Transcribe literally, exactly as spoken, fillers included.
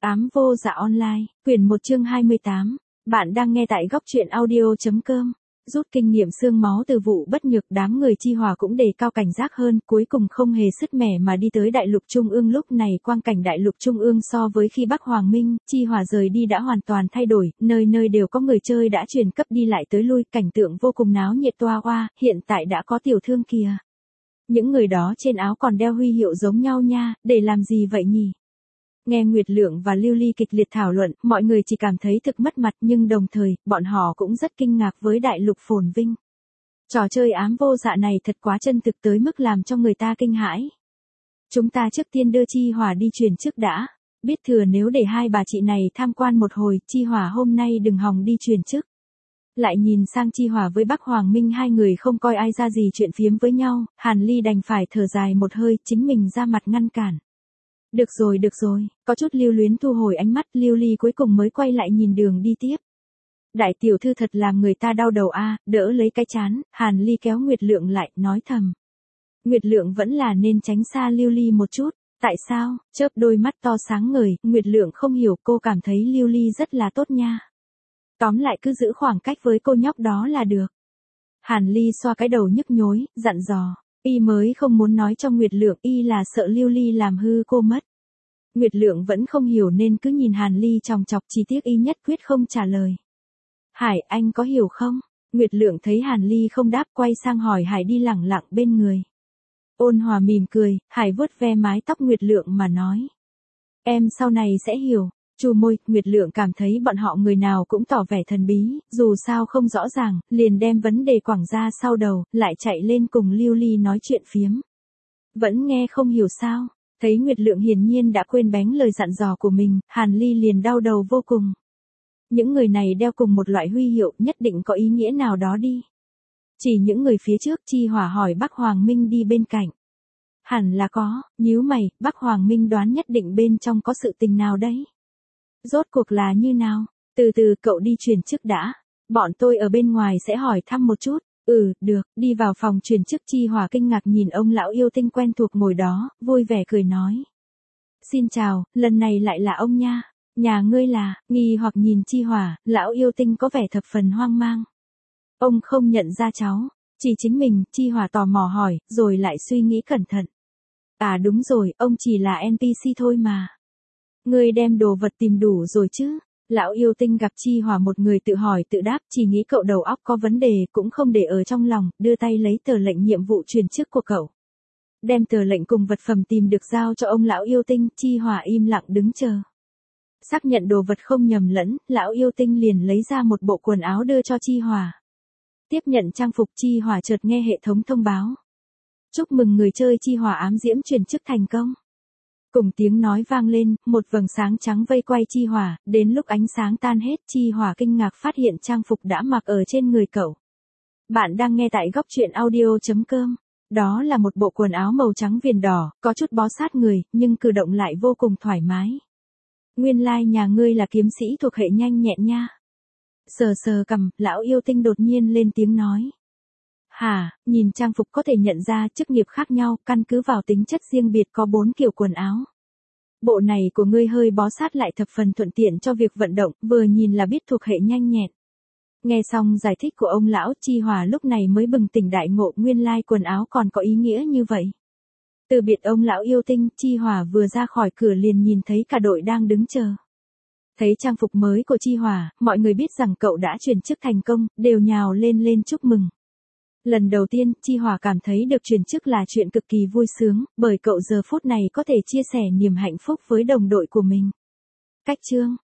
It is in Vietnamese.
Ám vô dạ online, quyển một chương hai mươi tám. Bạn đang nghe tại góc truyện audio.com. Rút kinh nghiệm xương máu từ vụ bất nhược, đám người Chi Hòa cũng đề cao cảnh giác hơn, cuối cùng không hề sứt mẻ mà đi tới Đại Lục Trung ương. Lúc này quang cảnh Đại Lục Trung ương so với khi Bắc Hoàng Minh, Chi Hòa rời đi đã hoàn toàn thay đổi, nơi nơi đều có người chơi đã chuyển cấp đi lại tới lui, cảnh tượng vô cùng náo nhiệt toa oa, hiện tại đã có tiểu thương kìa. Những người đó trên áo còn đeo huy hiệu giống nhau nha, để làm gì vậy nhỉ? Nghe Nguyệt Lượng và Lưu Ly kịch liệt thảo luận, mọi người chỉ cảm thấy thực mất mặt, nhưng đồng thời, bọn họ cũng rất kinh ngạc với Đại Lục phồn vinh. Trò chơi ám vô dạ này thật quá chân thực tới mức làm cho người ta kinh hãi. Chúng ta trước tiên đưa Chi Hòa đi truyền chức đã. Biết thừa nếu để hai bà chị này tham quan một hồi, Chi Hòa hôm nay đừng hòng đi truyền chức. Lại nhìn sang Chi Hòa với Bắc Hoàng Minh, hai người không coi ai ra gì chuyện phiếm với nhau, Hàn Ly đành phải thở dài một hơi, chính mình ra mặt ngăn cản. Được rồi được rồi, có chút lưu luyến thu hồi ánh mắt, Lưu Ly cuối cùng mới quay lại nhìn đường đi tiếp. Đại tiểu thư thật làm người ta đau đầu a, đỡ lấy cái chán, Hàn Ly kéo Nguyệt Lượng lại, nói thầm. Nguyệt Lượng vẫn là nên tránh xa Lưu Ly một chút, tại sao, chớp đôi mắt to sáng ngời, Nguyệt Lượng không hiểu, cô cảm thấy Lưu Ly rất là tốt nha. Tóm lại cứ giữ khoảng cách với cô nhóc đó là được. Hàn Ly xoa cái đầu nhức nhối, dặn dò. Y mới không muốn nói cho Nguyệt Lượng, y là sợ Lưu Ly làm hư cô mất. Nguyệt Lượng vẫn không hiểu nên cứ nhìn Hàn Ly chòng chọc, chỉ tiếc y nhất quyết không trả lời. Hải, anh có hiểu không? Nguyệt Lượng thấy Hàn Ly không đáp, quay sang hỏi Hải đi lẳng lặng bên người. Ôn Hòa mỉm cười, Hải vuốt ve mái tóc Nguyệt Lượng mà nói. Em sau này sẽ hiểu. Chu môi, Nguyệt Lượng cảm thấy bọn họ người nào cũng tỏ vẻ thần bí, dù sao không rõ ràng, liền đem vấn đề quẳng ra sau đầu, lại chạy lên cùng Lưu Ly nói chuyện phiếm. Vẫn nghe không hiểu sao? Thấy Nguyệt Lượng hiển nhiên đã quên bén lời dặn dò của mình, Hàn Ly liền đau đầu vô cùng. Những người này đeo cùng một loại huy hiệu, nhất định có ý nghĩa nào đó đi. Chỉ những người phía trước, Chi Hòa hỏi Bắc Hoàng Minh đi bên cạnh. Hẳn là có, nhíu mày, Bắc Hoàng Minh đoán nhất định bên trong có sự tình nào đấy. Rốt cuộc là như nào? Từ từ cậu đi truyền chức đã. Bọn tôi ở bên ngoài sẽ hỏi thăm một chút. Ừ, được, đi vào phòng truyền chức. Chi Hòa kinh ngạc nhìn ông lão yêu tinh quen thuộc ngồi đó, vui vẻ cười nói. Xin chào, lần này lại là ông nha. Nhà ngươi là, nghi hoặc nhìn Chi Hòa, lão yêu tinh có vẻ thập phần hoang mang. Ông không nhận ra cháu, chỉ chính mình, Chi Hòa tò mò hỏi, rồi lại suy nghĩ cẩn thận. À đúng rồi, ông chỉ là en pê xê thôi mà. Ngươi đem đồ vật tìm đủ rồi chứ? Lão yêu tinh gặp Chi Hòa một người tự hỏi tự đáp, chỉ nghĩ cậu đầu óc có vấn đề, cũng không để ở trong lòng, đưa tay lấy tờ lệnh nhiệm vụ truyền chức của cậu. Đem tờ lệnh cùng vật phẩm tìm được giao cho ông lão yêu tinh, Chi Hòa im lặng đứng chờ. Xác nhận đồ vật không nhầm lẫn, lão yêu tinh liền lấy ra một bộ quần áo đưa cho Chi Hòa. Tiếp nhận trang phục, Chi Hòa chợt nghe hệ thống thông báo. Chúc mừng người chơi Chi Hòa ám diễm truyền chức thành công. Cùng tiếng nói vang lên, một vầng sáng trắng vây quay Chi Hòa, đến lúc ánh sáng tan hết, Chi Hòa kinh ngạc phát hiện trang phục đã mặc ở trên người cậu. Bạn đang nghe tại góc truyện audio.com. Đó là một bộ quần áo màu trắng viền đỏ, có chút bó sát người, nhưng cử động lại vô cùng thoải mái. Nguyên lai like nhà ngươi là kiếm sĩ thuộc hệ nhanh nhẹn nha. Sờ sờ cằm, lão yêu tinh đột nhiên lên tiếng nói. Hả, nhìn trang phục có thể nhận ra chức nghiệp khác nhau, căn cứ vào tính chất riêng biệt có bốn kiểu quần áo. Bộ này của ngươi hơi bó sát lại thập phần thuận tiện cho việc vận động, vừa nhìn là biết thuộc hệ nhanh nhẹn. Nghe xong giải thích của ông lão, Chi Hòa lúc này mới bừng tỉnh đại ngộ, nguyên lai quần áo còn có ý nghĩa như vậy. Từ biệt ông lão yêu tinh, Chi Hòa vừa ra khỏi cửa liền nhìn thấy cả đội đang đứng chờ. Thấy trang phục mới của Chi Hòa, mọi người biết rằng cậu đã truyền chức thành công, đều nhào lên lên chúc mừng. Lần đầu tiên, Chi Hòa cảm thấy được truyền chức là chuyện cực kỳ vui sướng, bởi cậu giờ phút này có thể chia sẻ niềm hạnh phúc với đồng đội của mình. Cách chương